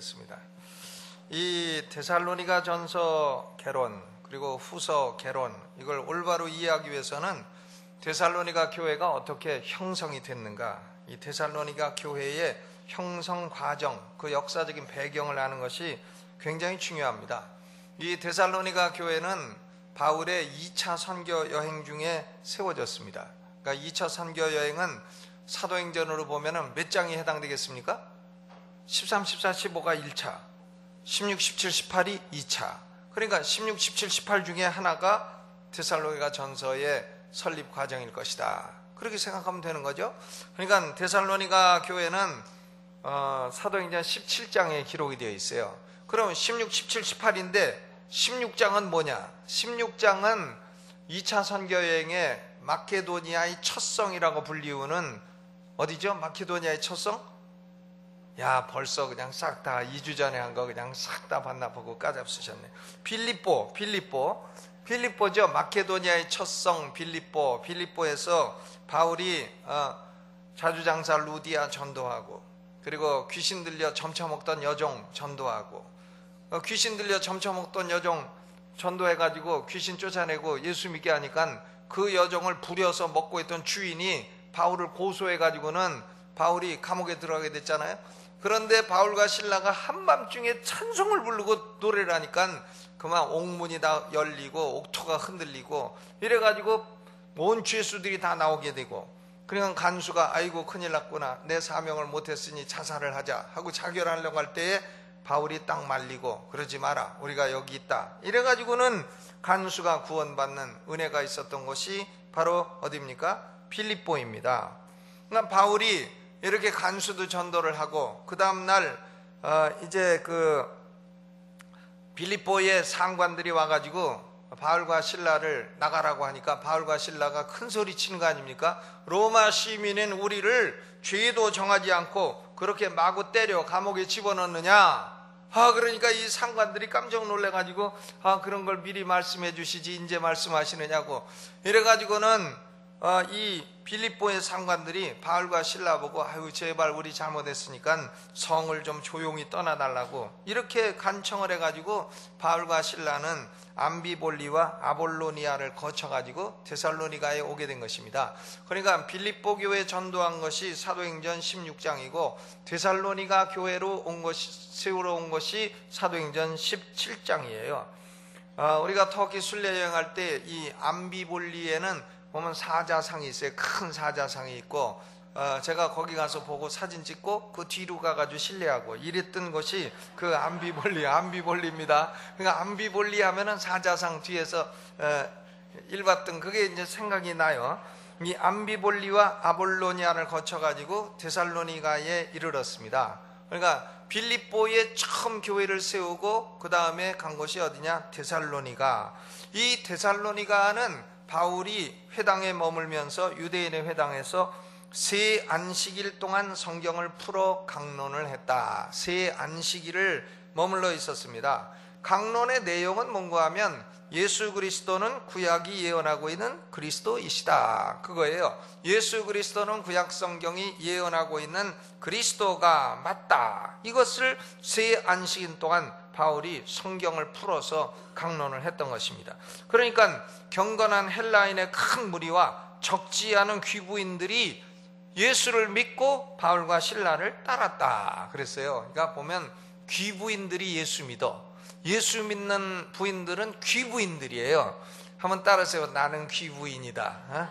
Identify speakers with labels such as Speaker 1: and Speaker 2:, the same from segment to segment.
Speaker 1: 드리겠습니다. 이 데살로니가 전서 개론 그리고 후서 개론, 이걸 올바로 이해하기 위해서는 데살로니가 교회가 어떻게 형성이 됐는가, 이 데살로니가 교회의 형성 과정, 그 역사적인 배경을 아는 것이 굉장히 중요합니다. 이 데살로니가 교회는 바울의 2차 선교 여행 중에 세워졌습니다. 그러니까 2차 선교 여행은 사도행전으로 보면 몇 장이 해당되겠습니까? 13, 14, 15가 1차, 16, 17, 18이 2차. 그러니까 16, 17, 18 중에 하나가 데살로니가 전서의 설립 과정일 것이다, 그렇게 생각하면 되는 거죠. 그러니까 데살로니가 교회는 사도행전 17장에 기록이 되어 있어요. 그럼 16, 17, 18인데 16장은 뭐냐? 16장은 2차 선교여행의 마케도니아의 첫 성이라고 불리우는, 어디죠? 마케도니아의 첫 성? 야, 벌써 그냥 싹 다 2주 전에 한 거 그냥 싹 다 반납하고 까잡수셨네. 빌립보죠. 마케도니아의 첫 성 빌립보에서 바울이 자주장사 루디아 전도하고, 그리고 귀신 들려 점쳐 먹던 여종 전도하고, 귀신 들려 점쳐 먹던 여종 전도해가지고 귀신 쫓아내고 예수 믿게 하니까 그 여종을 부려서 먹고 있던 주인이 바울을 고소해가지고는 바울이 감옥에 들어가게 됐잖아요. 그런데 바울과 신라가 한밤중에 찬송을 부르고 노래를 하니까 그만 옥문이 다 열리고 옥토가 흔들리고 이래가지고 온 죄수들이 다 나오게 되고, 그러니까 간수가 아이고 큰일 났구나, 내 사명을 못했으니 자살을 하자 하고 자결하려고 할 때에 바울이 딱 말리고, 그러지 마라, 우리가 여기 있다, 이래가지고는 간수가 구원받는 은혜가 있었던 곳이 바로 어디입니까? 빌립보입니다. 그러니까 바울이 이렇게 간수도 전도를 하고, 그 다음날 이제 그 빌립보의 상관들이 와가지고 바울과 신라를 나가라고 하니까 바울과 신라가 큰 소리 치는 거 아닙니까? 로마 시민인 우리를 죄도 정하지 않고 그렇게 마구 때려 감옥에 집어넣느냐? 그러니까 이 상관들이 깜짝 놀래가지고 그런 걸 미리 말씀해 주시지 이제 말씀하시느냐고 이래가지고는 이 빌립보의 상관들이 바울과 신라 보고 아유 제발 우리 잘못했으니까 성을 좀 조용히 떠나달라고 이렇게 간청을 해가지고 바울과 신라는 암비볼리와 아볼로니아를 거쳐가지고 데살로니가에 오게 된 것입니다. 그러니까 빌립보 교회 전도한 것이 사도행전 16장이고 데살로니가 교회로 세우러 온 것이 사도행전 17장이에요. 우리가 터키 순례 여행할 때 이 암비볼리에는 보면 사자상이 있어요. 큰 사자상이 있고, 제가 거기 가서 보고 사진 찍고 그 뒤로 가가지고 실례하고 이랬던 것이 그 암비볼리입니다. 그러니까 암비볼리 하면은 사자상 뒤에서 읽었던 그게 이제 생각이 나요. 이 암비볼리와 아볼로니아를 거쳐가지고 데살로니가에 이르렀습니다. 그러니까 빌립보에 처음 교회를 세우고 그 다음에 간 곳이 어디냐? 데살로니가. 이 데살로니가는 바울이 회당에 머물면서 유대인의 회당에서 세 안식일 동안 성경을 풀어 강론을 했다. 세 안식일을 머물러 있었습니다. 강론의 내용은 뭔가 하면 예수 그리스도는 구약이 예언하고 있는 그리스도이시다, 그거예요. 예수 그리스도는 구약 성경이 예언하고 있는 그리스도가 맞다. 이것을 세 안식일 동안 바울이 성경을 풀어서 강론을 했던 것입니다. 그러니까 경건한 헬라인의 큰 무리와 적지 않은 귀부인들이 예수를 믿고 바울과 신라를 따랐다 그랬어요. 그러니까 보면 귀부인들이 예수 믿어. 예수 믿는 부인들은 귀부인들이에요. 한번 따라하세요. 나는 귀부인이다.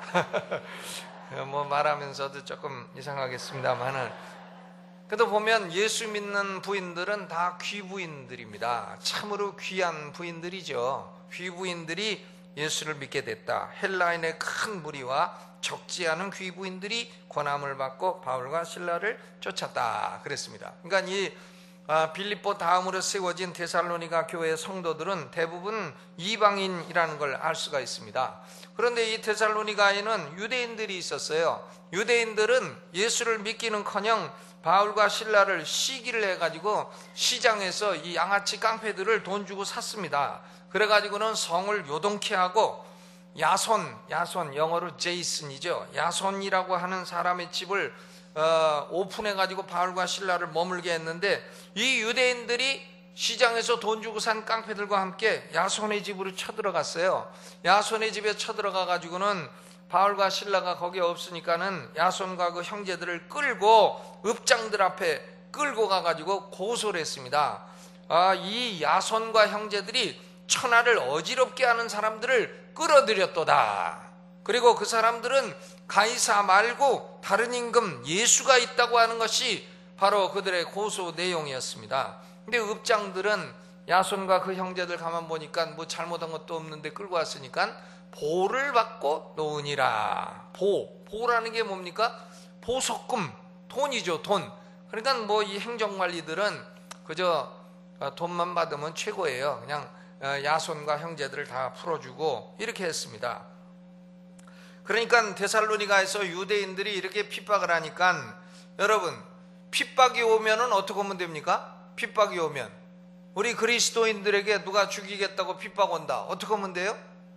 Speaker 1: 뭐 말하면서도 조금 이상하겠습니다만은, 그래도 보면 예수 믿는 부인들은 다 귀부인들입니다. 참으로 귀한 부인들이죠. 귀부인들이 예수를 믿게 됐다. 헬라인의 큰 무리와 적지 않은 귀부인들이 권함을 받고 바울과 신라를 쫓았다 그랬습니다. 그러니까 이 빌립보 다음으로 세워진 데살로니가 교회의 성도들은 대부분 이방인이라는 걸 알 수가 있습니다. 그런데 이 데살로니가에는 유대인들이 있었어요. 유대인들은 예수를 믿기는커녕 바울과 신라를 시기를 해가지고 시장에서 이 양아치 깡패들을 돈 주고 샀습니다. 그래가지고는 성을 요동케 하고 야손 영어로 제이슨이죠. 야손이라고 하는 사람의 집을 오픈해가지고 바울과 실라를 머물게 했는데, 이 유대인들이 시장에서 돈 주고 산 깡패들과 함께 야손의 집으로 쳐들어갔어요. 야손의 집에 쳐들어가 가지고는 바울과 실라가 거기 없으니까는 야손과 그 형제들을 끌고 읍장들 앞에 끌고 가가지고 고소를 했습니다. 이 야손과 형제들이 천하를 어지럽게 하는 사람들을 끌어들였도다. 그리고 그 사람들은 가이사 말고 다른 임금 예수가 있다고 하는 것이 바로 그들의 고소 내용이었습니다. 근데 읍장들은 야손과 그 형제들 가만 보니까 뭐 잘못한 것도 없는데 끌고 왔으니까 보를 받고 놓으니라. 보라는 게 뭡니까? 보석금, 돈이죠, 돈. 그러니까 뭐 이 행정관리들은 그저 돈만 받으면 최고예요. 그냥 야손과 형제들을 다 풀어주고 이렇게 했습니다. 그러니까 데살로니가에서 유대인들이 이렇게 핍박을 하니까, 여러분, 핍박이 오면은 어떻게 하면 됩니까? 핍박이 오면 우리 그리스도인들에게 누가 죽이겠다고 핍박 온다, 어떻게 하면 돼요?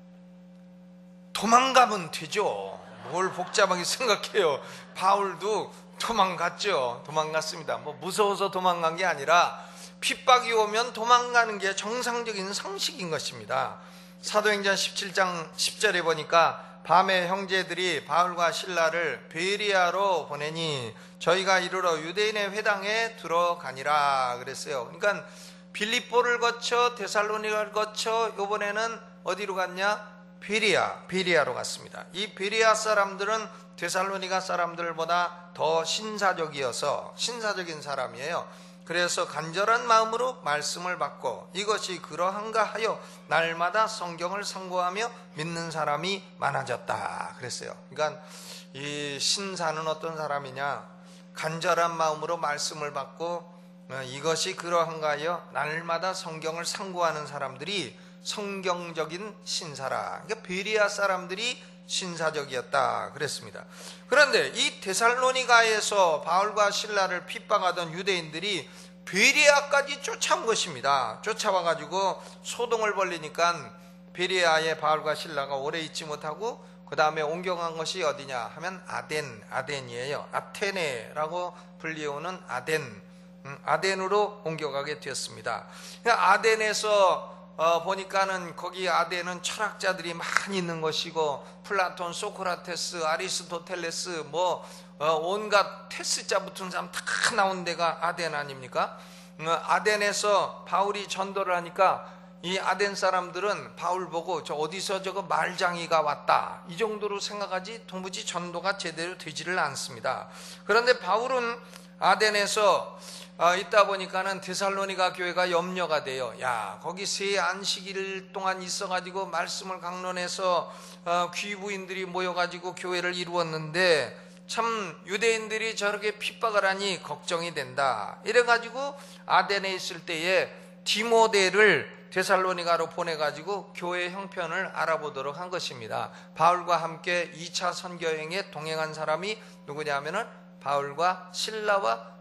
Speaker 1: 도망가면 되죠. 뭘 복잡하게 생각해요. 바울도 도망갔죠. 도망갔습니다. 뭐 무서워서 도망간 게 아니라 핍박이 오면 도망가는 게 정상적인 상식인 것입니다. 사도행전 17장 10절에 보니까 밤에 형제들이 바울과 실라를 베리아로 보내니 저희가 이르러 유대인의 회당에 들어가니라 그랬어요. 그러니까 빌립보를 거쳐 데살로니가를 거쳐 이번에는 어디로 갔냐? 베리아로 갔습니다. 이 베리아 사람들은 데살로니가 사람들보다 더 신사적인 사람이에요. 그래서 간절한 마음으로 말씀을 받고 이것이 그러한가 하여 날마다 성경을 상고하며 믿는 사람이 많아졌다 그랬어요. 그러니까 이 신사는 어떤 사람이냐? 간절한 마음으로 말씀을 받고 이것이 그러한가 하여 날마다 성경을 상고하는 사람들이 성경적인 신사라. 그러니까 베리아 사람들이 신사적이었다 그랬습니다. 그런데 이 데살로니가에서 바울과 실라를 핍박하던 유대인들이 베리아까지 쫓아온 것입니다. 쫓아와가지고 소동을 벌리니까 베리아에 바울과 실라가 오래 있지 못하고 그 다음에 옮겨간 것이 어디냐 하면 아덴이에요. 아테네라고 불리우는 아덴으로 옮겨가게 되었습니다. 아덴에서 보니까는 거기 아덴은 철학자들이 많이 있는 것이고 플라톤, 소크라테스, 아리스토텔레스 온갖 테스자 붙은 사람 다 나온 데가 아덴 아닙니까? 아덴에서 바울이 전도를 하니까 이 아덴 사람들은 바울 보고 저 어디서 저거 말장이가 왔다 이 정도로 생각하지 도무지 전도가 제대로 되지를 않습니다. 그런데 바울은 아덴에서 있다 보니까는 데살로니가 교회가 염려가 돼요. 야, 거기 세 안식일 동안 있어가지고 말씀을 강론해서 귀부인들이 모여가지고 교회를 이루었는데 참 유대인들이 저렇게 핍박을 하니 걱정이 된다. 이래가지고 아덴에 있을 때에 디모데를 데살로니가로 보내가지고 교회 형편을 알아보도록 한 것입니다. 바울과 함께 2차 선교행에 동행한 사람이 누구냐면은 바울과 실라와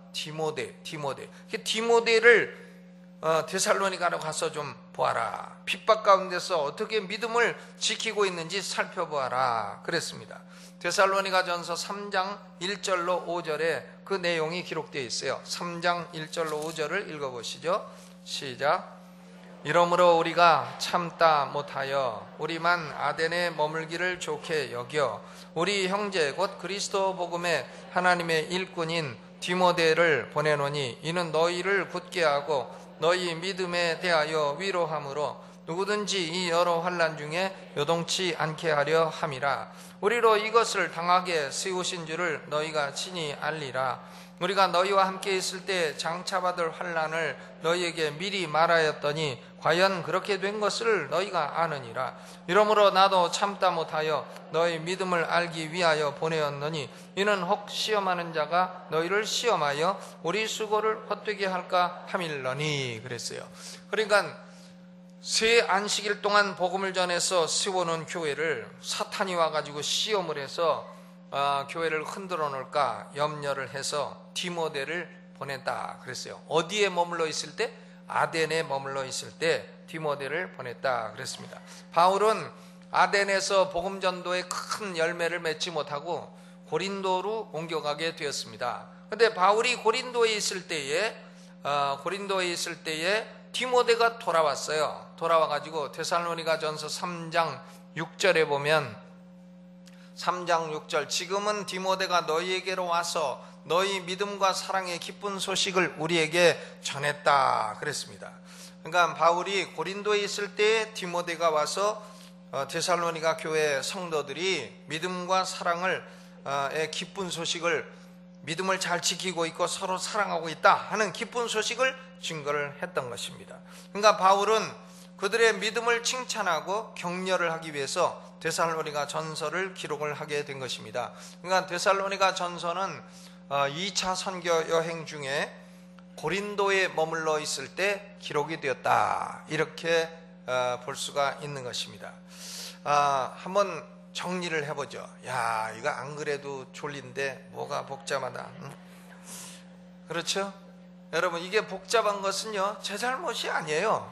Speaker 1: 디모데를 데살로니가로 가서 좀 보아라. 핍박 가운데서 어떻게 믿음을 지키고 있는지 살펴보아라 그랬습니다. 데살로니가 전서 3장 1절로 5절에 그 내용이 기록되어 있어요. 3장 1절로 5절을 읽어보시죠. 시작. 이러므로 우리가 참다 못하여 우리만 아덴에 머물기를 좋게 여겨 우리 형제 곧 그리스도 복음의 하나님의 일꾼인 디모데를 보내노니 이는 너희를 굳게 하고 너희 믿음에 대하여 위로함으로 누구든지 이 여러 환난 중에 요동치 않게 하려 함이라. 우리로 이것을 당하게 세우신 줄을 너희가 친히 알리라. 우리가 너희와 함께 있을 때 장차받을 환난을 너희에게 미리 말하였더니 과연 그렇게 된 것을 너희가 아느니라. 이러므로 나도 참다 못하여 너희 믿음을 알기 위하여 보내었노니 이는 혹 시험하는 자가 너희를 시험하여 우리 수고를 헛되게 할까 함일러니 그랬어요. 그러니까 새 안식일 동안 복음을 전해서 세워놓은 교회를 사탄이 와가지고 시험을 해서 교회를 흔들어 놓을까 염려를 해서 디모데를 보냈다 그랬어요. 어디에 머물러 있을 때? 아덴에 머물러 있을 때 디모데를 보냈다 그랬습니다. 바울은 아덴에서 복음 전도에 큰 열매를 맺지 못하고 고린도로 옮겨가게 되었습니다. 근데 바울이 고린도에 있을 때에 디모데가 돌아왔어요. 돌아와가지고 데살로니가전서 3장 6절에 보면 3장 6절 지금은 디모데가 너희에게로 와서 너희 믿음과 사랑의 기쁜 소식을 우리에게 전했다 그랬습니다. 그러니까 바울이 고린도에 있을 때 디모데가 와서 데살로니가 교회 성도들이 믿음과 사랑을 기쁜 소식을 믿음을 잘 지키고 있고 서로 사랑하고 있다 하는 기쁜 소식을 증거를 했던 것입니다. 그러니까 바울은 그들의 믿음을 칭찬하고 격려를 하기 위해서 데살로니가 전서를 기록을 하게 된 것입니다. 그러니까 데살로니가 전서는 2차 선교 여행 중에 고린도에 머물러 있을 때 기록이 되었다 이렇게 볼 수가 있는 것입니다. 한번 정리를 해보죠. 야, 이거 안 그래도 졸린데 뭐가 복잡하다. 그렇죠? 여러분, 이게 복잡한 것은요 제 잘못이 아니에요.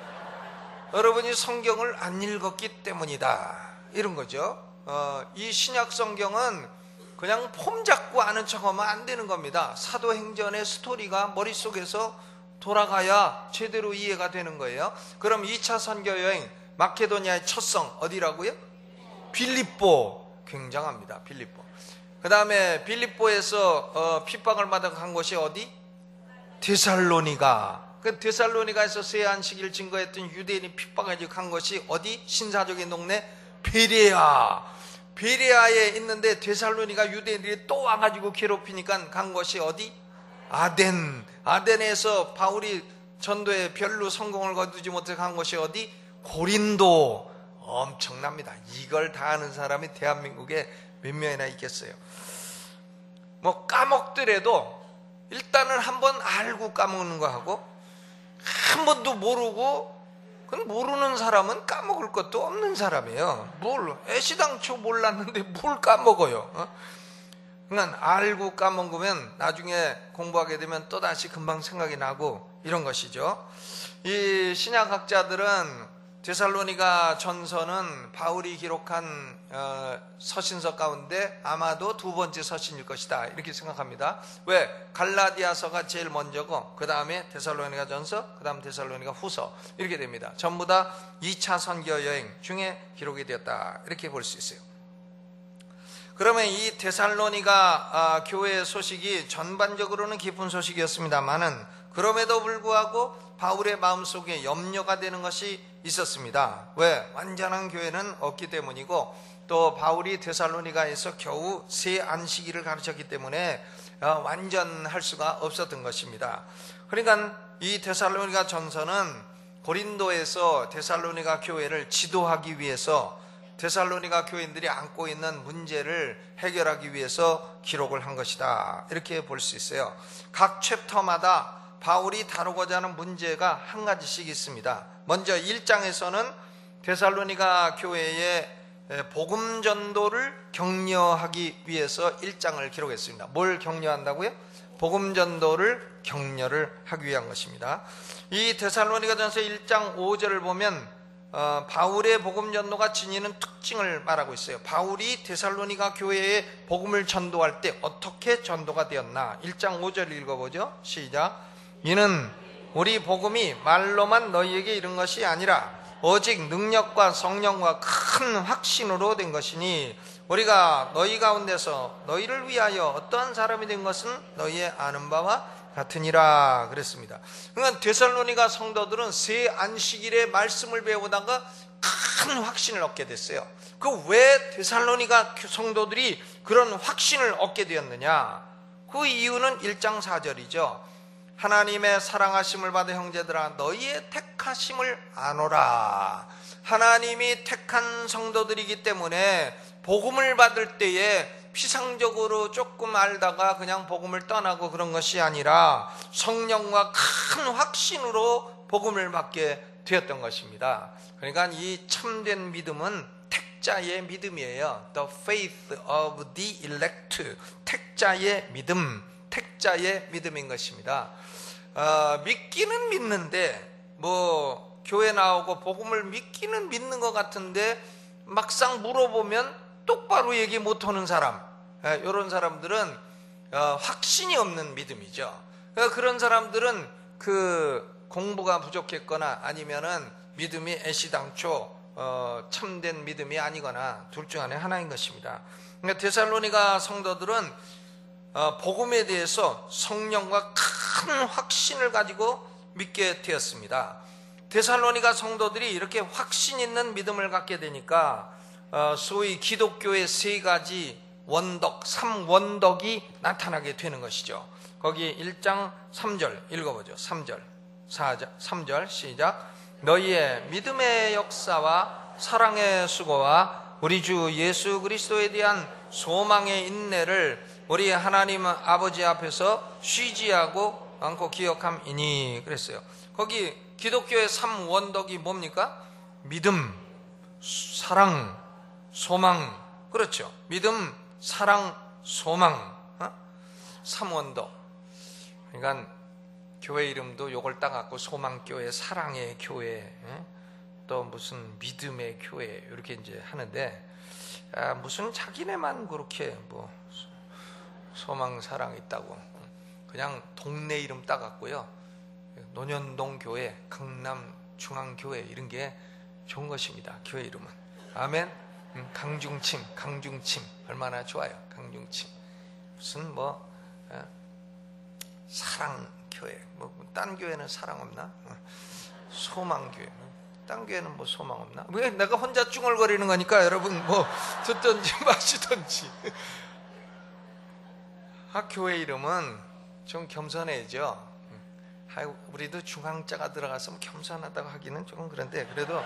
Speaker 1: 여러분이 성경을 안 읽었기 때문이다 이런 거죠. 이 신약 성경은 그냥 폼 잡고 아는 척하면 안 되는 겁니다. 사도행전의 스토리가 머릿속에서 돌아가야 제대로 이해가 되는 거예요. 그럼 2차 선교 여행 마케도니아의 첫 성 어디라고요? 빌립보. 굉장합니다. 빌립보. 그 다음에 빌립보에서 핍박을 받아 간 곳이 어디? 데살로니가. 그 데살로니가에서 새 안식일 증거했던 유대인이 핍박을 간 것이 어디? 신사적인 동네 베레아. 베레아에 있는데 데살로니가 유대인들이 또 와가지고 괴롭히니까 간 것이 어디? 아덴. 아덴에서 바울이 전도에 별로 성공을 거두지 못해 간 것이 어디? 고린도. 엄청납니다. 이걸 다 아는 사람이 대한민국에 몇 명이나 있겠어요. 뭐 까먹더라도 일단은 한번 알고 까먹는 거 하고 한 번도 모르고 그건 모르는 사람은 까먹을 것도 없는 사람이에요. 뭘 애시당초 몰랐는데 뭘 까먹어요. 그러니까 알고 까먹으면 나중에 공부하게 되면 또다시 금방 생각이 나고 이런 것이죠. 이 신약학자들은 데살로니가 전서는 바울이 기록한 서신서 가운데 아마도 두 번째 서신일 것이다 이렇게 생각합니다. 왜? 갈라디아서가 제일 먼저고 그 다음에 데살로니가 전서, 그 다음 데살로니가 후서 이렇게 됩니다. 전부 다 2차 선교 여행 중에 기록이 되었다 이렇게 볼 수 있어요. 그러면 이 데살로니가 교회의 소식이 전반적으로는 기쁜 소식이었습니다만은 그럼에도 불구하고 바울의 마음속에 염려가 되는 것이 있었습니다. 왜? 완전한 교회는 없기 때문이고 또 바울이 데살로니가에서 겨우 새 안식일을 가르쳤기 때문에 완전할 수가 없었던 것입니다. 그러니까 이 데살로니가 전서는 고린도에서 데살로니가 교회를 지도하기 위해서 데살로니가 교인들이 안고 있는 문제를 해결하기 위해서 기록을 한 것이다 이렇게 볼 수 있어요. 각 챕터마다 바울이 다루고자 하는 문제가 한 가지씩 있습니다. 먼저 1장에서는 데살로니가 교회의 복음 전도를 격려하기 위해서 1장을 기록했습니다. 뭘 격려한다고요? 복음 전도를 격려를 하기 위한 것입니다. 이 데살로니가전서 1장 5절을 보면 바울의 복음 전도가 지니는 특징을 말하고 있어요. 바울이 데살로니가 교회에 복음을 전도할 때 어떻게 전도가 되었나? 1장 5절 읽어보죠. 시작. 이는 우리 복음이 말로만 너희에게 이른 것이 아니라 오직 능력과 성령과 큰 확신으로 된 것이니 우리가 너희 가운데서 너희를 위하여 어떠한 사람이 된 것은 너희의 아는 바와 같으니라 그랬습니다. 그러니까 데살로니가 성도들은 새 안식일의 말씀을 배우다가 큰 확신을 얻게 됐어요. 그 왜 데살로니가 성도들이 그런 확신을 얻게 되었느냐? 그 이유는 1장 4절이죠. 하나님의 사랑하심을 받은 형제들아 너희의 택하심을 아노라. 하나님이 택한 성도들이기 때문에 복음을 받을 때에 피상적으로 조금 알다가 그냥 복음을 떠나고 그런 것이 아니라 성령과 큰 확신으로 복음을 받게 되었던 것입니다. 그러니까 이 참된 믿음은 택자의 믿음이에요. The faith of the elect. 택자의 믿음, 택자의 믿음인 것입니다. 믿기는 믿는데 뭐 교회 나오고 복음을 믿기는 믿는 것 같은데 막상 물어보면 똑바로 얘기 못하는 사람, 이런 사람들은 확신이 없는 믿음이죠. 그런 사람들은 그 공부가 부족했거나 아니면은 믿음이 애시당초 참된 믿음이 아니거나 둘 중 안에 하나인 것입니다. 그러니까 데살로니가 성도들은 복음에 대해서 성령과 큰 확신을 가지고 믿게 되었습니다. 데살로니가 성도들이 이렇게 확신 있는 믿음을 갖게 되니까 소위 기독교의 세 가지 원덕, 3원덕이 나타나게 되는 것이죠. 거기 1장 3절 읽어보죠. 3절, 4절, 3절 시작. 너희의 믿음의 역사와 사랑의 수고와 우리 주 예수 그리스도에 대한 소망의 인내를 우리 하나님 아버지 앞에서 쉬지 않고 기억함이니 그랬어요. 거기 기독교의 3원덕이 뭡니까? 믿음, 사랑, 소망. 그렇죠. 믿음, 사랑, 소망. 3원덕. 그러니까 교회 이름도 요걸 따갖고 소망교회, 사랑의 교회, 또 무슨 믿음의 교회 이렇게 이제 하는데 무슨 자기네만 그렇게 뭐 소망, 사랑 있다고 그냥 동네 이름 따갖고요. 논현동 교회, 강남 중앙교회 이런 게 좋은 것입니다. 교회 이름은. 아멘. 강중침 얼마나 좋아요. 강중침 무슨 뭐 사랑교회, 뭐 딴 교회는 사랑 없나? 소망교회, 딴 교회는 뭐 소망 없나? 왜 내가 혼자 쭝얼거리는 거니까 여러분 뭐 듣든지 마시든지. 교회 이름은 좀 겸손해야죠. 우리도 중앙자가 들어가서 겸손하다고 하기는 조금 그런데 그래도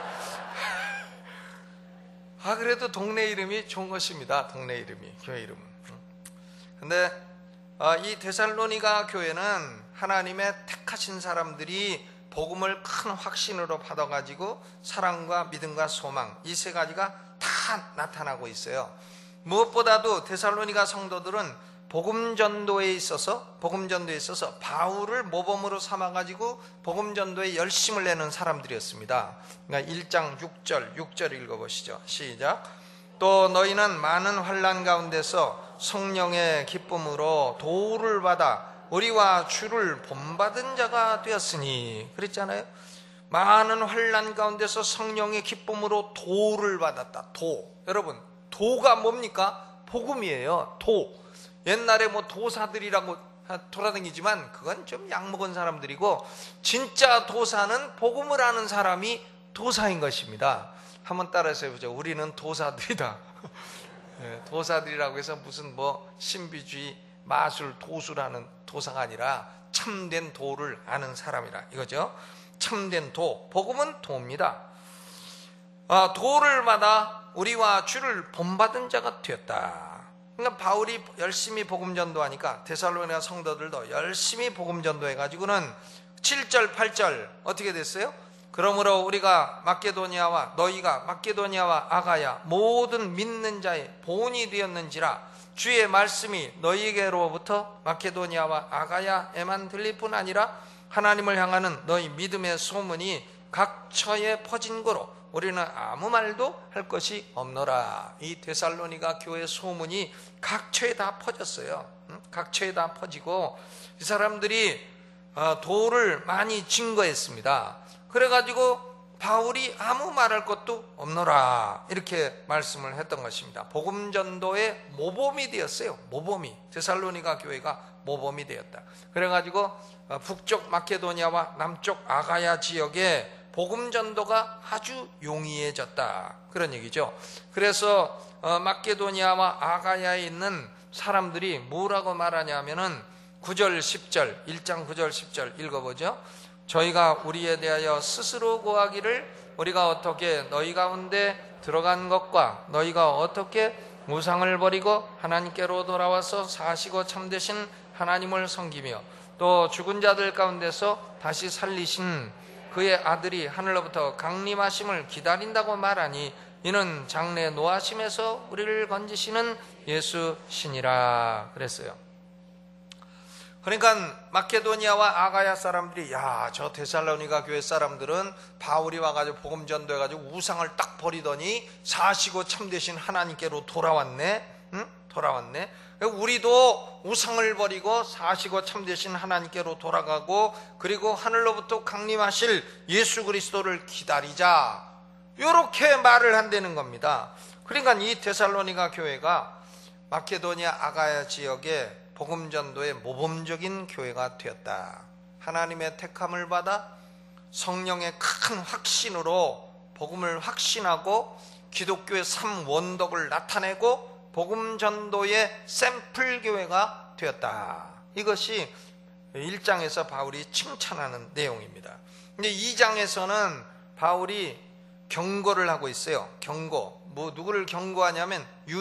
Speaker 1: 그래도 동네 이름이 좋은 것입니다. 동네 이름이, 교회 이름은. 근데 이 데살로니가 교회는 하나님의 택하신 사람들이 복음을 큰 확신으로 받아가지고 사랑과 믿음과 소망 이 세 가지가 다 나타나고 있어요. 무엇보다도 데살로니가 성도들은 복음 전도에 있어서 바울을 모범으로 삼아가지고 복음 전도에 열심을 내는 사람들이었습니다. 그러니까 1장 6절 읽어보시죠. 시작. 또 너희는 많은 환난 가운데서 성령의 기쁨으로 도를 받아 우리와 주를 본받은 자가 되었으니 그랬잖아요. 많은 환난 가운데서 성령의 기쁨으로 도를 받았다. 여러분 도가 뭡니까? 복음이에요. 옛날에 뭐 도사들이라고 돌아다니지만 그건 좀 약먹은 사람들이고 진짜 도사는 복음을 아는 사람이 도사인 것입니다. 한번 따라서 해보죠. 우리는 도사들이다. 도사들이라고 해서 무슨 뭐 신비주의 마술 도수라는 도사가 아니라 참된 도를 아는 사람이라 이거죠. 참된 도, 복음은 도입니다. 도를 받아 우리와 주를 본받은 자가 되었다. 그러니까 바울이 열심히 복음 전도하니까 데살로니가 성도들도 열심히 복음 전도해가지고는 7절 8절 어떻게 됐어요? 그러므로 우리가 너희가 마케도니아와 아가야 모든 믿는 자의 본이 되었는지라 주의 말씀이 너희에게로부터 마케도니아와 아가야에만 들릴 뿐 아니라 하나님을 향하는 너희 믿음의 소문이 각처에 퍼진 거로 우리는 아무 말도 할 것이 없노라. 이 데살로니가 교회 소문이 각처에 다 퍼졌어요. 각처에 다 퍼지고 이 사람들이 도를 많이 증거했습니다. 그래가지고 바울이 아무 말할 것도 없노라 이렇게 말씀을 했던 것입니다. 복음 전도의 모범이 되었어요. 데살로니가 교회가 모범이 되었다. 그래가지고 북쪽 마케도니아와 남쪽 아가야 지역에 복음 전도가 아주 용이해졌다 그런 얘기죠. 그래서 마케도니아와 아가야에 있는 사람들이 뭐라고 말하냐면은 9절 10절 1장 9절 10절 읽어보죠. 저희가 우리에 대하여 스스로 고하기를 우리가 어떻게 너희 가운데 들어간 것과 너희가 어떻게 우상을 버리고 하나님께로 돌아와서 사시고 참되신 하나님을 섬기며 또 죽은 자들 가운데서 다시 살리신 그의 아들이 하늘로부터 강림하심을 기다린다고 말하니 이는 장래 노하심에서 우리를 건지시는 예수시니라 그랬어요. 그러니까 마케도니아와 아가야 사람들이 저 데살로니가 교회 사람들은 바울이 와가지고 복음 전도해가지고 우상을 딱 버리더니 사시고 참되신 하나님께로 돌아왔네. 돌아왔네. 우리도 우상을 버리고 사시고 참되신 하나님께로 돌아가고, 그리고 하늘로부터 강림하실 예수 그리스도를 기다리자, 이렇게 말을 한다는 겁니다. 그러니까 이 데살로니가 교회가 마케도니아 아가야 지역의 복음 전도의 모범적인 교회가 되었다. 하나님의 택함을 받아 성령의 큰 확신으로 복음을 확신하고 기독교의 3원덕을 나타내고 복음 전도의 샘플 교회가 되었다. 이것이 1장에서 바울이 칭찬하는 내용입니다. 근데 2장에서는 바울이 경고를 하고 있어요. 경고. 누구를 경고하냐면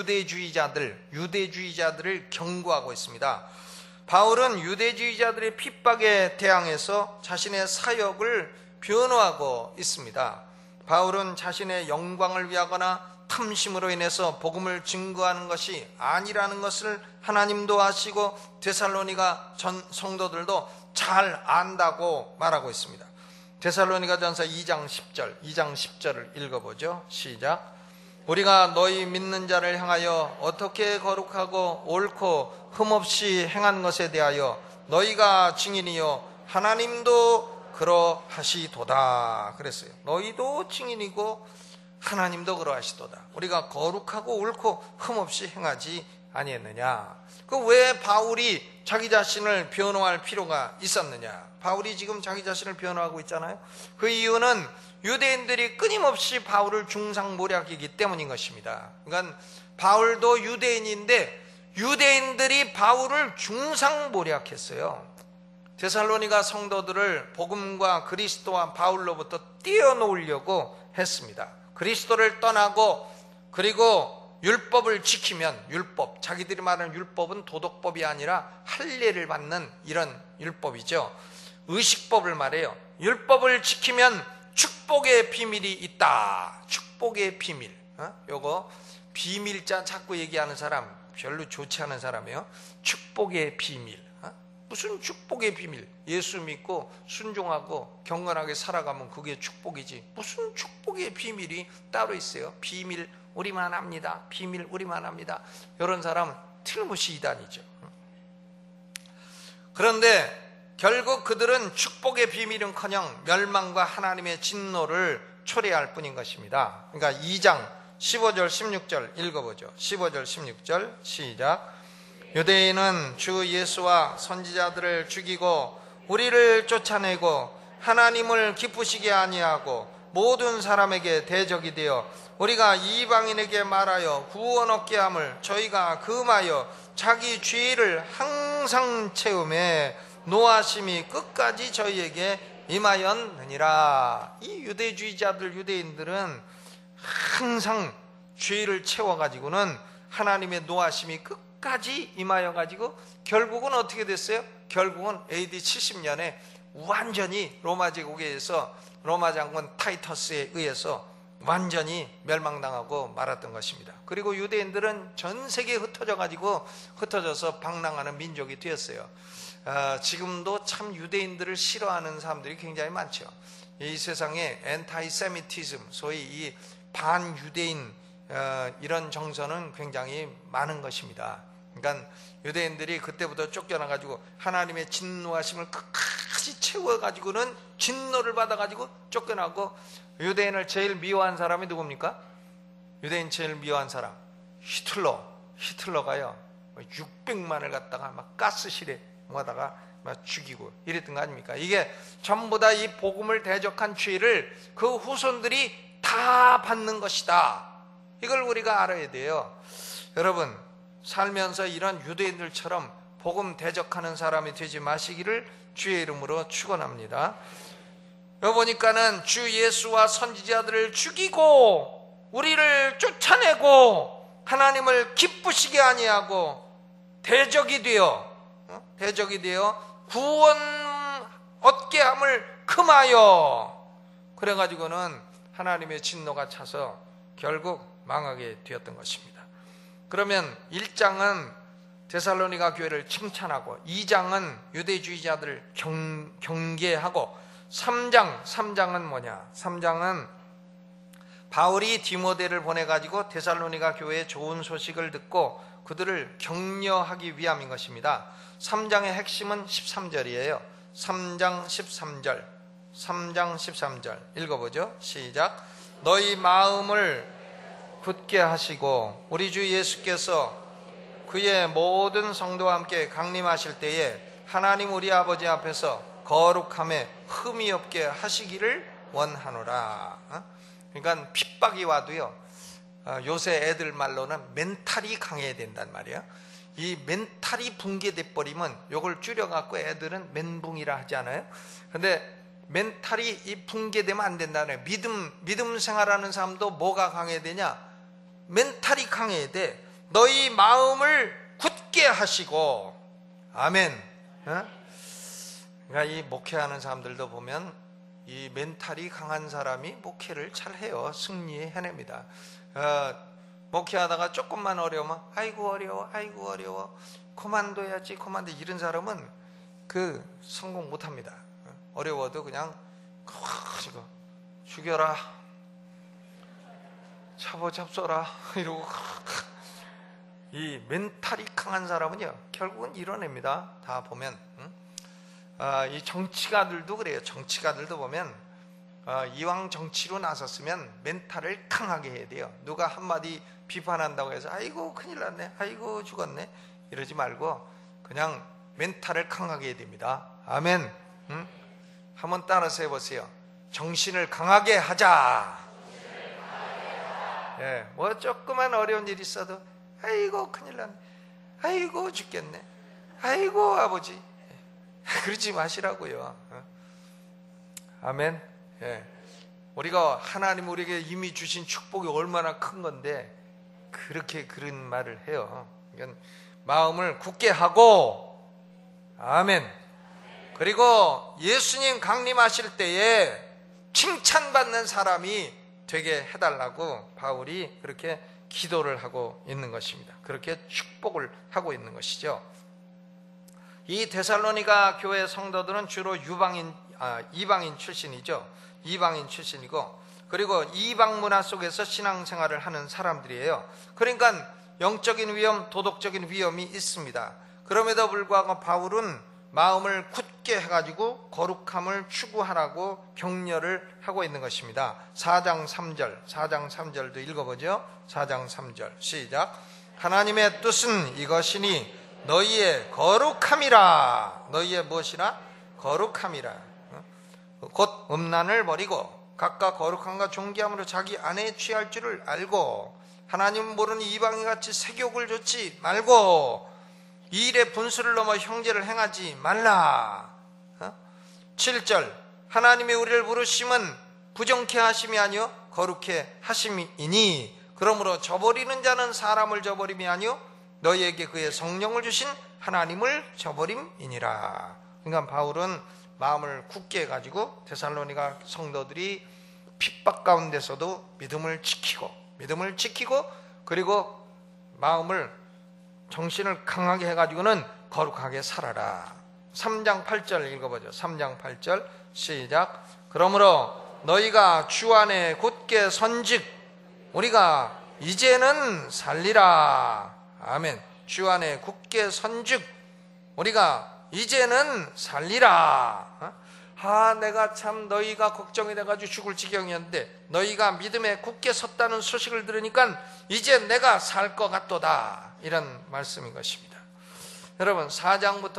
Speaker 1: 유대주의자들을 경고하고 있습니다. 바울은 유대주의자들의 핍박에 대항해서 자신의 사역을 변호하고 있습니다. 바울은 자신의 영광을 위하거나 탐심으로 인해서 복음을 증거하는 것이 아니라는 것을 하나님도 아시고 데살로니가 전 성도들도 잘 안다고 말하고 있습니다. 데살로니가 전서 2장 10절을 읽어보죠. 시작. 우리가 너희 믿는 자를 향하여 어떻게 거룩하고 옳고 흠없이 행한 것에 대하여 너희가 증인이요 하나님도 그러하시도다 그랬어요. 너희도 증인이고 하나님도 그러하시도다. 우리가 거룩하고 옳고 흠없이 행하지 아니했느냐. 왜 바울이 자기 자신을 변호할 필요가 있었느냐. 바울이 지금 자기 자신을 변호하고 있잖아요. 그 이유는 유대인들이 끊임없이 바울을 중상모략이기 때문인 것입니다. 그러니까 바울도 유대인인데 유대인들이 바울을 중상모략했어요. 데살로니가 성도들을 복음과 그리스도와 바울로부터 떼어놓으려고 했습니다. 그리스도를 떠나고 그리고 율법을 지키면, 율법, 자기들이 말하는 율법은 도덕법이 아니라 할례를 받는 이런 율법이죠. 의식법을 말해요. 율법을 지키면 축복의 비밀이 있다. 축복의 비밀. 요거 비밀자 자꾸 얘기하는 사람 별로 좋지 않은 사람이에요. 축복의 비밀. 무슨 축복의 비밀? 예수 믿고 순종하고 경건하게 살아가면 그게 축복이지. 무슨 축복의 비밀이 따로 있어요? 비밀 우리만 합니다. 비밀 우리만 합니다. 이런 사람은 틀림없이 이단이죠. 그런데 결국 그들은 축복의 비밀은커녕 멸망과 하나님의 진노를 초래할 뿐인 것입니다. 그러니까 2장 15절 16절 읽어보죠. 15절 16절 시작. 유대인은 주 예수와 선지자들을 죽이고 우리를 쫓아내고 하나님을 기쁘시게 아니하고 모든 사람에게 대적이 되어 우리가 이방인에게 말하여 구원 얻게 함을 저희가 금하여 자기 죄를 항상 채우매 노하심이 끝까지 저희에게 임하였느니라. 이 유대인들은 항상 죄를 채워가지고는 하나님의 노하심이 끝까지 임하여가지고 결국은 어떻게 됐어요? 결국은 AD 70년에 완전히 로마 제국에서 로마 장군 타이터스에 의해서 완전히 멸망당하고 말았던 것입니다. 그리고 유대인들은 전 세계에 흩어져서 방랑하는 민족이 되었어요. 지금도 참 유대인들을 싫어하는 사람들이 굉장히 많죠. 이 세상에 엔타이세미티즘, 소위 이 반유대인 이런 정서는 굉장히 많은 것입니다. 그러니까 유대인들이 그때부터 쫓겨나가지고 하나님의 진노하심을 끝까지 채워가지고는 진노를 받아가지고 쫓겨나고, 유대인을 제일 미워한 사람이 누굽니까? 유대인 제일 미워한 사람 히틀러가요 600만을 갖다가 막 가스실에 모아다가 막 죽이고 이랬던 거 아닙니까? 이게 전부 다 이 복음을 대적한 죄를 그 후손들이 다 받는 것이다. 이걸 우리가 알아야 돼요. 여러분, 살면서 이런 유대인들처럼 복음 대적하는 사람이 되지 마시기를 주의 이름으로 축원합니다. 여기 보니까는 주 예수와 선지자들을 죽이고 우리를 쫓아내고 하나님을 기쁘시게 아니하고 대적이 되어 구원 얻게 함을 금하여, 그래가지고는 하나님의 진노가 차서 결국 망하게 되었던 것입니다. 그러면 1장은 데살로니가 교회를 칭찬하고 2장은 유대주의자들을 경계하고 3장은 뭐냐? 3장은 바울이 디모데를 보내가지고 데살로니가 교회의 좋은 소식을 듣고 그들을 격려하기 위함인 것입니다. 3장의 핵심은 13절이에요. 3장 13절 3장 13절 읽어보죠. 시작. 너희 마음을 굳게 하시고 우리 주 예수께서 그의 모든 성도와 함께 강림하실 때에 하나님 우리 아버지 앞에서 거룩함에 흠이 없게 하시기를 원하노라. 그러니까 핍박이 와도요, 요새 애들 말로는 멘탈이 강해야 된단 말이에요. 이 멘탈이 붕괴돼 버리면 요걸 줄여갖고 애들은 멘붕이라 하지 않아요? 근데 멘탈이 이 붕괴되면 안 된다네. 믿음 생활하는 사람도 뭐가 강해야 되냐? 멘탈이 강해야 돼. 너희 마음을 굳게 하시고. 아멘. 그러니까 이 목회하는 사람들도 보면 이 멘탈이 강한 사람이 목회를 잘 해요. 승리에 해냅니다. 목회하다가 조금만 어려우면 아이고 어려워 그만둬야지 이런 사람은 성공 못합니다. 어려워도 그냥 죽여라 잡숴라 이러고. 이 멘탈이 강한 사람은요 결국은 이뤄냅니다. 다 보면 이 정치가들도 그래요. 정치가들도 보면 이왕 정치로 나섰으면 멘탈을 강하게 해야 돼요. 누가 한마디 비판한다고 해서 아이고 큰일 났네, 아이고 죽었네 이러지 말고 그냥 멘탈을 강하게 해야 됩니다. 아멘. 한번 따라서 해보세요. 정신을 강하게 하자. 예, 뭐 조그만 어려운 일이 있어도 아이고 큰일 났네, 아이고 죽겠네, 아이고 아버지, 그러지 마시라고요. 아멘. 예. 우리가 하나님 우리에게 이미 주신 축복이 얼마나 큰 건데 그렇게 그런 말을 해요. 그러니까 마음을 굳게 하고. 아멘. 그리고 예수님 강림하실 때에 칭찬받는 사람이 되게 해달라고 바울이 그렇게 기도를 하고 있는 것입니다. 그렇게 축복을 하고 있는 것이죠. 이 데살로니가 교회 성도들은 주로 이방인 출신이죠. 이방인 출신이고, 그리고 이방 문화 속에서 신앙생활을 하는 사람들이에요. 그러니까 영적인 위험, 도덕적인 위험이 있습니다. 그럼에도 불구하고 바울은 마음을 굳게 해가지고 거룩함을 추구하라고 격려를 하고 있는 것입니다. 4장 3절도 읽어보죠. 4장 3절 시작. 하나님의 뜻은 이것이니 너희의 거룩함이라. 너희의 무엇이라? 거룩함이라. 곧 음란을 버리고 각각 거룩함과 존귀함으로 자기 아내에 취할 줄을 알고 하나님 모르는 이방인같이 세욕을 좇지 말고 이 일의 분수를 넘어 형제를 행하지 말라. 7절 하나님이 우리를 부르심은 부정케 하심이 아니요 거룩케 하심이니 그러므로 저버리는 자는 사람을 저버림이 아니요 너희에게 그의 성령을 주신 하나님을 저버림이니라. 그러니까 바울은 마음을 굳게 해가지고 데살로니가 성도들이 핍박 가운데서도 믿음을 지키고 그리고 마음을 정신을 강하게 해가지고는 거룩하게 살아라. 3장 8절 읽어보죠. 3장 8절 시작. 그러므로 너희가 주 안에 굳게 선즉 우리가 이제는 살리라. 아멘. 주 안에 굳게 선즉 우리가 이제는 살리라. 내가 참 너희가 걱정이 돼가지고 죽을 지경이었는데 너희가 믿음에 굳게 섰다는 소식을 들으니까 이제 내가 살 것 같도다. 이런 말씀인 것입니다. 여러분 4장부터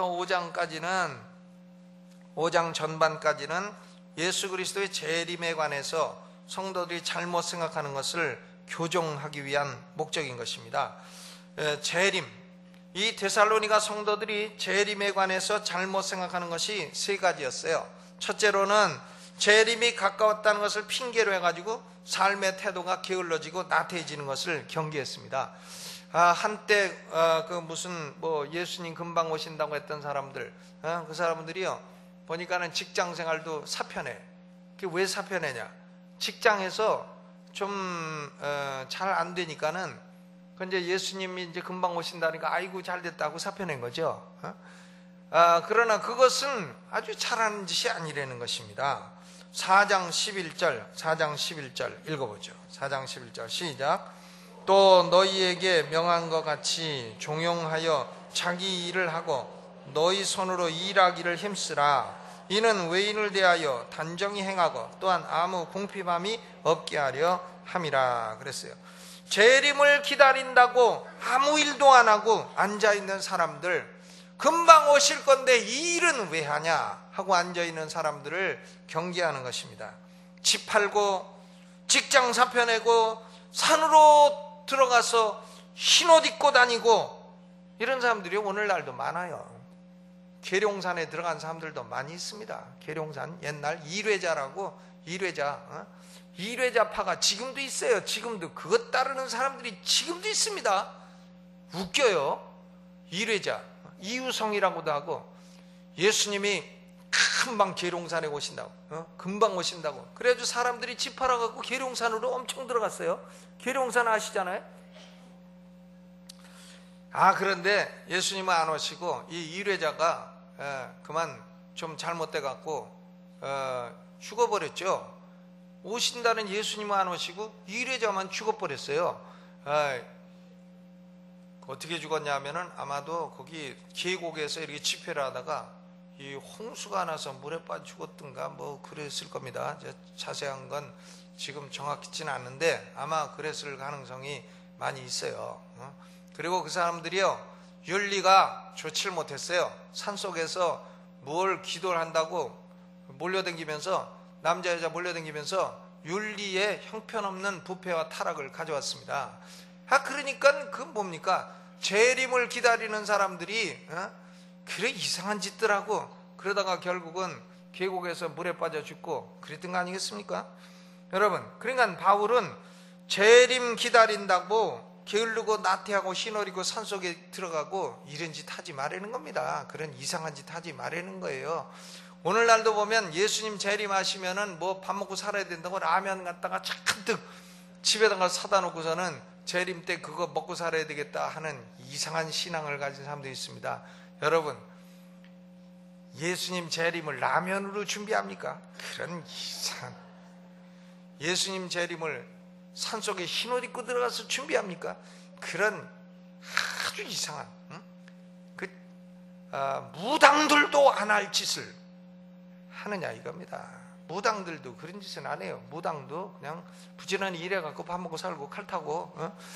Speaker 1: 5장 전반까지는 예수 그리스도의 재림에 관해서 성도들이 잘못 생각하는 것을 교정하기 위한 목적인 것입니다. 재림, 이 데살로니가 성도들이 재림에 관해서 잘못 생각하는 것이 세 가지였어요. 첫째로는 재림이 가까웠다는 것을 핑계로 해가지고 삶의 태도가 게을러지고 나태해지는 것을 경계했습니다. 한때 예수님 금방 오신다고 했던 사람들, 그 사람들이요 보니까는 직장 생활도 사표내. 그게 왜 사표내냐? 직장에서 좀 잘 안 되니까는 근데 예수님이 이제 금방 오신다니까 아이고 잘 됐다고 사표낸 거죠. 그러나 그것은 아주 잘하는 짓이 아니라는 것입니다. 4장 11절 읽어보죠. 4장 11절 시작. 또 너희에게 명한 것 같이 종용하여 자기 일을 하고 너희 손으로 일하기를 힘쓰라. 이는 외인을 대하여 단정히 행하고 또한 아무 궁핍함이 없게 하려 함이라 그랬어요. 재림을 기다린다고 아무 일도 안 하고 앉아있는 사람들, 금방 오실 건데 이 일은 왜 하냐 하고 앉아있는 사람들을 경계하는 것입니다. 집 팔고 직장 사표내고 산으로 들어가서 흰옷 입고 다니고 이런 사람들이 오늘날도 많아요. 계룡산에 들어간 사람들도 많이 있습니다. 계룡산 옛날 일회자라고, 일회자파가 지금도 있어요. 지금도 그것 따르는 사람들이 지금도 있습니다. 웃겨요. 일회자, 이유성이라고도 하고, 예수님이 금방 계룡산에 오신다고, 금방 오신다고. 그래가지고 사람들이 집 팔아갖고 계룡산으로 엄청 들어갔어요. 계룡산 아시잖아요. 그런데 예수님은 안 오시고 이 일회자가 그만 좀 잘못돼갖고 죽어버렸죠. 오신다는 예수님은 안 오시고 일회자만 죽어버렸어요. 어떻게 죽었냐 하면은 아마도 거기 계곡에서 이렇게 집회를 하다가 이 홍수가 나서 물에 빠져 죽었던가 뭐 그랬을 겁니다. 자세한 건 지금 정확히는 않는데 아마 그랬을 가능성이 많이 있어요. 그리고 그 사람들이요, 윤리가 좋지를 못했어요. 산속에서 뭘 기도를 한다고 몰려다니면서, 남자 여자 몰려다니면서 윤리에 형편없는 부패와 타락을 가져왔습니다. 그러니까 그 뭡니까? 재림을 기다리는 사람들이 그래 이상한 짓들 하고 그러다가 결국은 계곡에서 물에 빠져 죽고 그랬던 거 아니겠습니까? 여러분, 그러니까 바울은 재림 기다린다고 게으르고 나태하고 흰옷 입고 산속에 들어가고 이런 짓 하지 말라는 겁니다. 그런 이상한 짓 하지 말라는 거예요. 오늘날도 보면 예수님 재림하시면은 뭐 밥 먹고 살아야 된다고 라면 갖다가 잔뜩 집에다가 사다 놓고서는 재림 때 그거 먹고 살아야 되겠다 하는 이상한 신앙을 가진 사람들이 있습니다. 여러분, 예수님 재림을 라면으로 준비합니까? 그런 이상한, 예수님 재림을 산속에 흰옷 입고 들어가서 준비합니까? 그런 아주 이상한, 무당들도 안 할 짓을 하느냐 이겁니다. 무당들도 그런 짓은 안 해요. 무당도 그냥 부지런히 일해갖고 밥 먹고 살고 칼 타고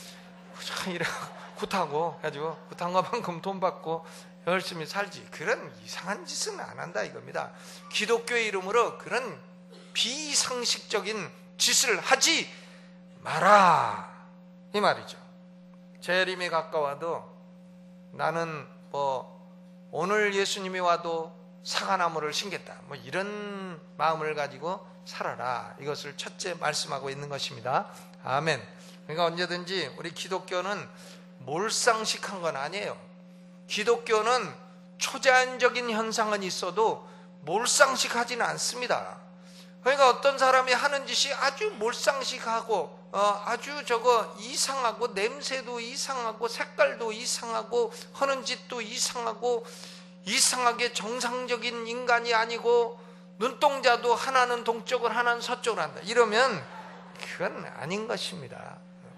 Speaker 1: 굿하고 해가지고 굿한 것만큼 돈 받고 열심히 살지, 그런 이상한 짓은 안 한다 이겁니다. 기독교의 이름으로 그런 비상식적인 짓을 하지 마라 이 말이죠. 재림이 가까워도 나는 뭐 오늘 예수님이 와도 사과나무를 심겠다 뭐 이런 마음을 가지고 살아라, 이것을 첫째 말씀하고 있는 것입니다. 아멘. 그러니까 언제든지 우리 기독교는 몰상식한 건 아니에요. 기독교는 초자연적인 현상은 있어도 몰상식하지는 않습니다. 그러니까 어떤 사람이 하는 짓이 아주 몰상식하고 아주 저거 이상하고 냄새도 이상하고 색깔도 이상하고 하는 짓도 이상하고 이상하게 정상적인 인간이 아니고 눈동자도 하나는 동쪽을 하나는 서쪽을 한다 이러면 그건 아닌 것입니다.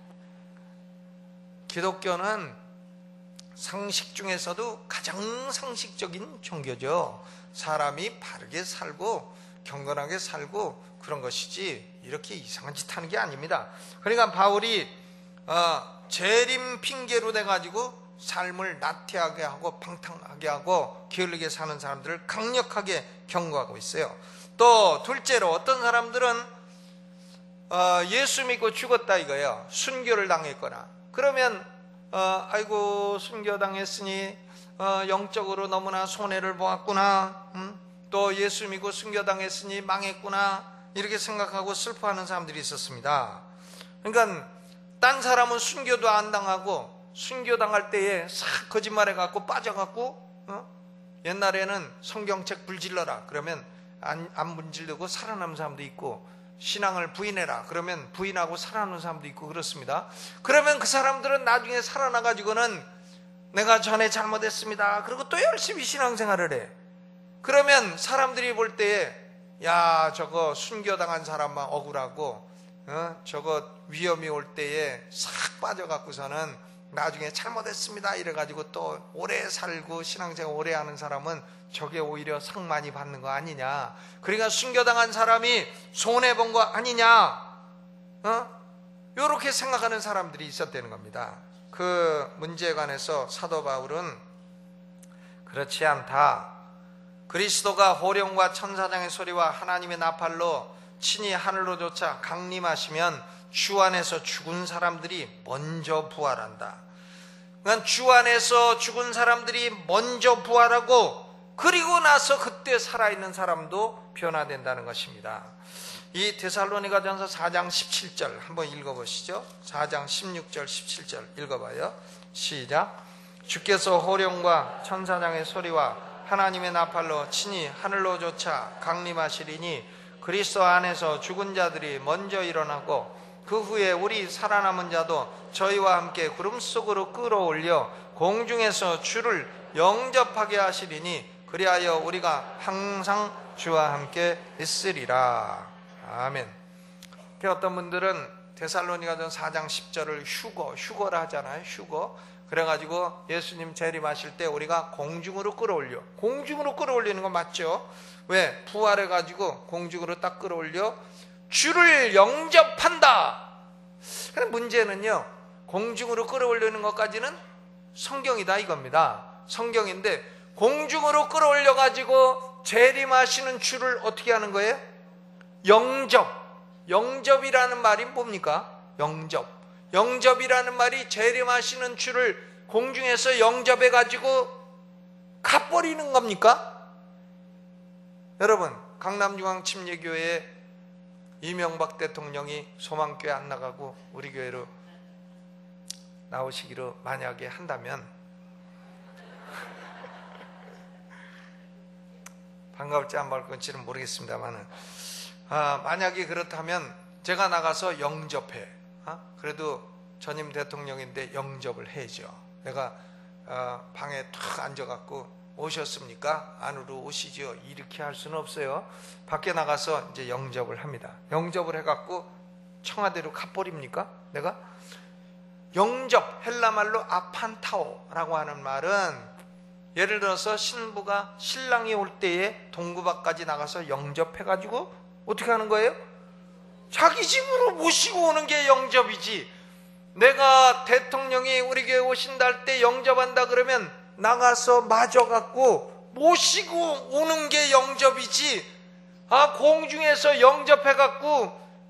Speaker 1: 기독교는 상식 중에서도 가장 상식적인 종교죠. 사람이 바르게 살고 경건하게 살고 그런 것이지 이렇게 이상한 짓 하는 게 아닙니다. 그러니까 바울이 재림 핑계로 돼가지고 삶을 나태하게 하고 방탕하게 하고 게을르게 사는 사람들을 강력하게 경고하고 있어요. 또 둘째로 어떤 사람들은 예수 믿고 죽었다 이거예요. 순교를 당했거나 그러면 아이고 순교당했으니 영적으로 너무나 손해를 보았구나, 또 예수 믿고 순교당했으니 망했구나 이렇게 생각하고 슬퍼하는 사람들이 있었습니다. 그러니까 딴 사람은 순교도 안 당하고 순교당할 때에 싹 거짓말해 갖고 빠져갖고 옛날에는 성경책 불질러라 그러면 안 문지르고 살아남은 사람도 있고, 신앙을 부인해라 그러면 부인하고 살아남는 사람도 있고 그렇습니다. 그러면 그 사람들은 나중에 살아나가지고는 내가 전에 잘못했습니다 그리고 또 열심히 신앙생활을 해. 그러면 사람들이 볼 때에 야 저거 순교당한 사람만 억울하고 저거 위험이 올 때에 싹 빠져갖고서는 나중에 잘못했습니다 이래가지고 또 오래 살고 신앙생활 오래 하는 사람은 저게 오히려 상 많이 받는 거 아니냐, 그러니까 순교당한 사람이 손해본 거 아니냐, 이렇게 생각하는 사람들이 있었다는 겁니다. 그 문제에 관해서 사도 바울은 그렇지 않다. 그리스도가 호령과 천사장의 소리와 하나님의 나팔로 친히 하늘로조차 강림하시면 주 안에서 죽은 사람들이 먼저 부활한다. 그러니까 주 안에서 죽은 사람들이 먼저 부활하고 그리고 나서 그때 살아있는 사람도 변화된다는 것입니다. 이 데살로니가전서 4장 17절 한번 읽어보시죠. 4장 16절 17절 읽어봐요. 시작. 주께서 호령과 천사장의 소리와 하나님의 나팔로 친히 하늘로조차 강림하시리니 그리스도 안에서 죽은 자들이 먼저 일어나고 그 후에 우리 살아남은 자도 저희와 함께 구름 속으로 끌어올려 공중에서 주를 영접하게 하시리니 그리하여 우리가 항상 주와 함께 있으리라. 아멘. 어떤 분들은 데살로니가전 4장 10절을 휴거라 하잖아요. 휴거. 그래가지고 예수님 재림하실 때 우리가 공중으로 끌어올리는 거 맞죠? 왜? 부활해가지고 공중으로 딱 끌어올려 주를 영접한다. 근데 문제는요, 공중으로 끌어올리는 것까지는 성경이다 이겁니다. 성경인데 공중으로 끌어올려가지고 재림하시는 주를 어떻게 하는 거예요? 영접이라는 말이 뭡니까? 영접이라는 말이 재림하시는 주를 공중에서 영접해가지고 가버리는 겁니까? 여러분, 강남중앙 침례교회에 이명박 대통령이 소망교회 안 나가고 우리 교회로 나오시기로 만약에 한다면 반가울지 안 반가울지는 모르겠습니다만 만약에 그렇다면 제가 나가서 영접해. 그래도 전임 대통령인데 영접을 해야죠. 내가 방에 탁 앉아갖고 오셨습니까? 안으로 오시죠. 이렇게 할 수는 없어요. 밖에 나가서 이제 영접을 합니다. 영접을 해갖고 청와대로 가버립니까? 내가? 영접, 헬라말로 아판타오라고 하는 말은 예를 들어서 신부가 신랑이 올 때에 동구박까지 나가서 영접해가지고 어떻게 하는 거예요? 자기 집으로 모시고 오는 게 영접이지. 내가 대통령이 우리 교회 오신다 할 때 영접한다 그러면 나가서 맞아갖고 모시고 오는 게 영접이지. 공중에서 영접해갖고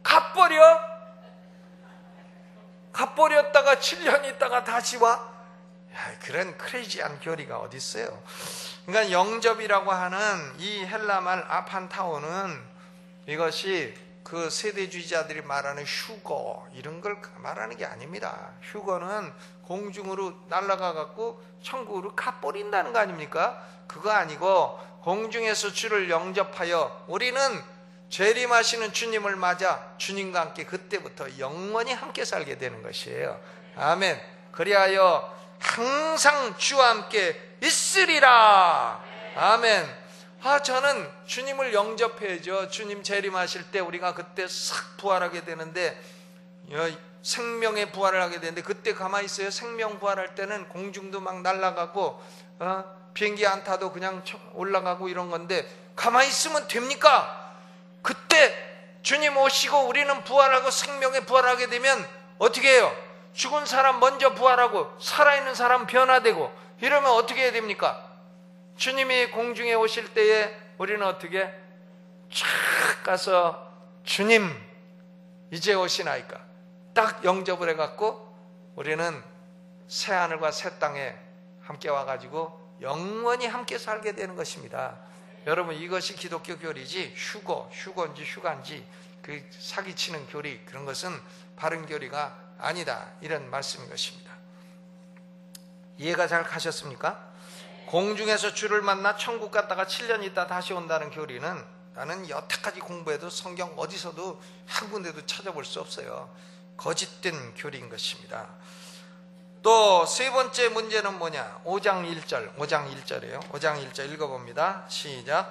Speaker 1: 갓버렸다가 7년 있다가 다시 와? 그런 크레이지한 교리가 어디 있어요. 그러니까 영접이라고 하는 이 헬라말 아판타오는 이것이 그 세대주의자들이 말하는 휴거 이런 걸 말하는 게 아닙니다. 휴거는 공중으로 날아가 갖고 천국으로 가버린다는 거 아닙니까? 그거 아니고 공중에서 주를 영접하여 우리는 재림하시는 주님을 맞아 주님과 함께 그때부터 영원히 함께 살게 되는 것이에요. 아멘. 그리하여 항상 주와 함께 있으리라. 아멘. 저는 주님을 영접해야죠. 주님 재림하실 때 우리가 그때 싹 부활하게 되는데 생명의 부활을 하게 되는데 그때 가만히 있어요. 생명 부활할 때는 공중도 막 날아가고 비행기 안 타도 그냥 올라가고 이런 건데 가만히 있으면 됩니까? 그때 주님 오시고 우리는 부활하고 생명에 부활하게 되면 어떻게 해요? 죽은 사람 먼저 부활하고 살아있는 사람 변화되고 이러면 어떻게 해야 됩니까? 주님이 공중에 오실 때에 우리는 어떻게 쫙 가서 주님 이제 오시나이까 딱 영접을 해갖고 우리는 새 하늘과 새 땅에 함께 와가지고 영원히 함께 살게 되는 것입니다. 여러분, 이것이 기독교 교리지 휴거인지 휴가인지 그 사기치는 교리, 그런 것은 바른 교리가 아니다, 이런 말씀인 것입니다. 이해가 잘 가셨습니까? 공중에서 주를 만나 천국 갔다가 7년 있다 다시 온다는 교리는 나는 여태까지 공부해도 성경 어디서도 한 군데도 찾아볼 수 없어요. 거짓된 교리인 것입니다. 또 세 번째 문제는 뭐냐? 5장 1절이에요. 5장 1절 읽어봅니다. 시작.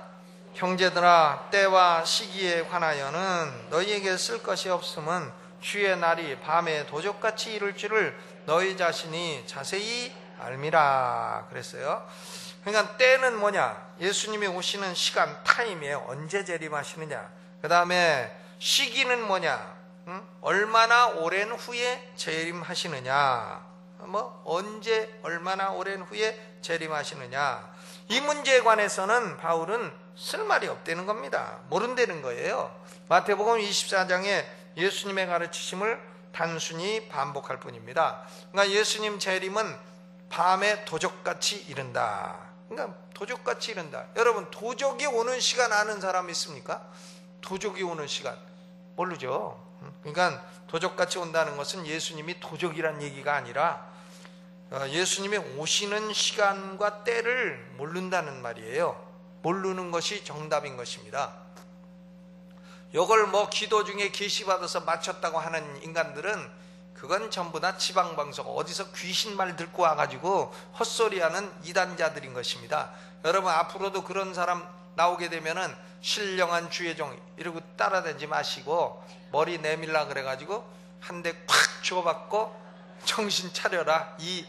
Speaker 1: 형제들아 때와 시기에 관하여는 너희에게 쓸 것이 없음은 주의 날이 밤에 도적같이 이룰 줄을 너희 자신이 자세히 알미라 그랬어요. 그러니까 때는 뭐냐? 예수님이 오시는 시간, 타임이에요. 언제 재림하시느냐. 그 다음에 시기는 뭐냐? 얼마나 오랜 후에 재림하시느냐. 언제 얼마나 오랜 후에 재림하시느냐. 이 문제에 관해서는 바울은 쓸 말이 없다는 겁니다. 모른다는 거예요. 마태복음 24장에 예수님의 가르치심을 단순히 반복할 뿐입니다. 그러니까 예수님 재림은 밤에 도적같이 이른다. 그러니까 도적같이 이른다. 여러분, 도적이 오는 시간 아는 사람 있습니까? 도적이 오는 시간 모르죠. 그러니까 도적같이 온다는 것은 예수님이 도적이란 얘기가 아니라 예수님이 오시는 시간과 때를 모른다는 말이에요. 모르는 것이 정답인 것입니다. 이걸 기도 중에 계시받아서 맞췄다고 하는 인간들은 그건 전부 다 지방방송, 어디서 귀신말 듣고 와가지고 헛소리하는 이단자들인 것입니다. 여러분, 앞으로도 그런 사람 나오게 되면은 신령한 주의 종 이러고 따라다니지 마시고 머리 내밀라 그래가지고 한 대 콱 주고받고 정신 차려라, 이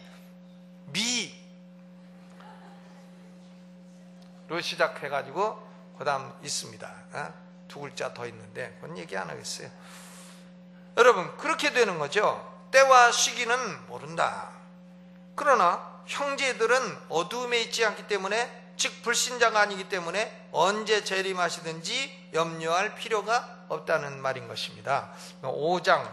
Speaker 1: 미로 시작해가지고 그 다음 있습니다. 두 글자 더 있는데 그건 얘기 안 하겠어요. 여러분, 그렇게 되는 거죠. 때와 시기는 모른다. 그러나 형제들은 어두움에 있지 않기 때문에, 즉 불신자가 아니기 때문에 언제 재림하시든지 염려할 필요가 없다는 말인 것입니다. 5장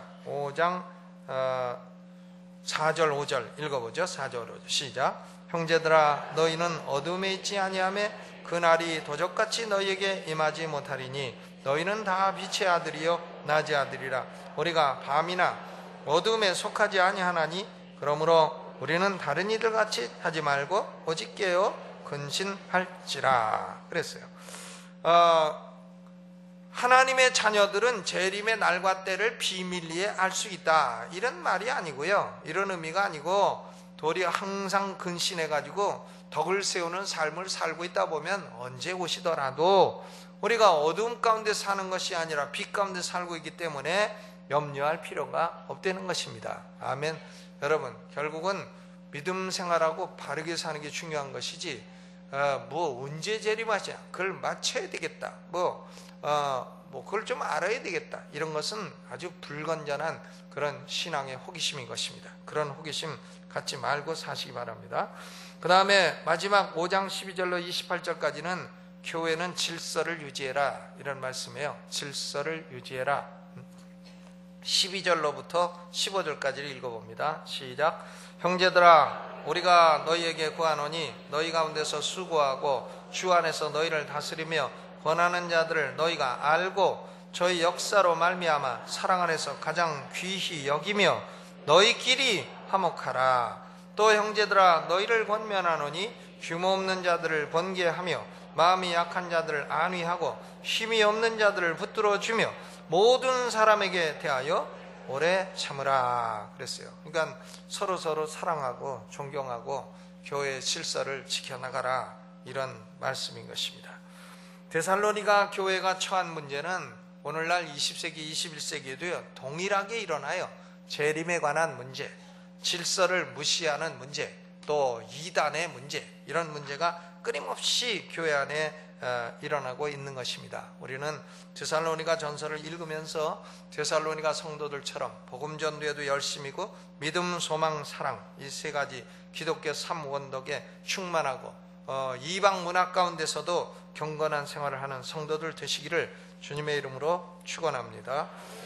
Speaker 1: 4절 5절 읽어보죠. 4절 5절 시작. 형제들아 너희는 어두움에 있지 아니하며 그날이 도적같이 너희에게 임하지 못하리니 너희는 다 빛의 아들이요 낮의 아들이라. 우리가 밤이나 어두움에 속하지 아니하나니 그러므로 우리는 다른 이들 같이 하지 말고 오직 깨어 근신할지라 그랬어요. 하나님의 자녀들은 재림의 날과 때를 비밀리에 알 수 있다, 이런 말이 아니고요, 이런 의미가 아니고, 도리어 항상 근신해가지고 덕을 세우는 삶을 살고 있다 보면 언제 오시더라도 우리가 어두움 가운데 사는 것이 아니라 빛 가운데 살고 있기 때문에 염려할 필요가 없다는 것입니다. 아멘. 여러분, 결국은 믿음 생활하고 바르게 사는 게 중요한 것이지, 언제 재림하시냐, 그걸 맞춰야 되겠다, 그걸 좀 알아야 되겠다, 이런 것은 아주 불건전한 그런 신앙의 호기심인 것입니다. 그런 호기심 갖지 말고 사시기 바랍니다. 그 다음에 마지막 5장 12절로 28절까지는 교회는 질서를 유지해라, 이런 말씀이에요. 질서를 유지해라. 12절로부터 15절까지를 읽어봅니다. 시작. 형제들아 우리가 너희에게 구하노니 너희 가운데서 수고하고 주 안에서 너희를 다스리며 권하는 자들을 너희가 알고 저희 역사로 말미암아 사랑 안에서 가장 귀히 여기며 너희끼리 화목하라. 또 형제들아 너희를 권면하노니 규모 없는 자들을 번개하며 마음이 약한 자들을 안위하고 힘이 없는 자들을 붙들어 주며 모든 사람에게 대하여 오래 참으라 그랬어요. 그러니까 서로 사랑하고 존경하고 교회의 질서를 지켜나가라, 이런 말씀인 것입니다. 데살로니가 교회가 처한 문제는 오늘날 20세기 21세기에도요 동일하게 일어나요. 재림에 관한 문제, 질서를 무시하는 문제, 또 이단의 문제, 이런 문제가 끊임없이 교회 안에 일어나고 있는 것입니다. 우리는 데살로니가 전서를 읽으면서 데살로니가 성도들처럼 복음 전도에도 열심이고 믿음, 소망, 사랑, 이 세 가지 기독교 3원덕에 충만하고 이방 문화 가운데서도 경건한 생활을 하는 성도들 되시기를 주님의 이름으로 축원합니다.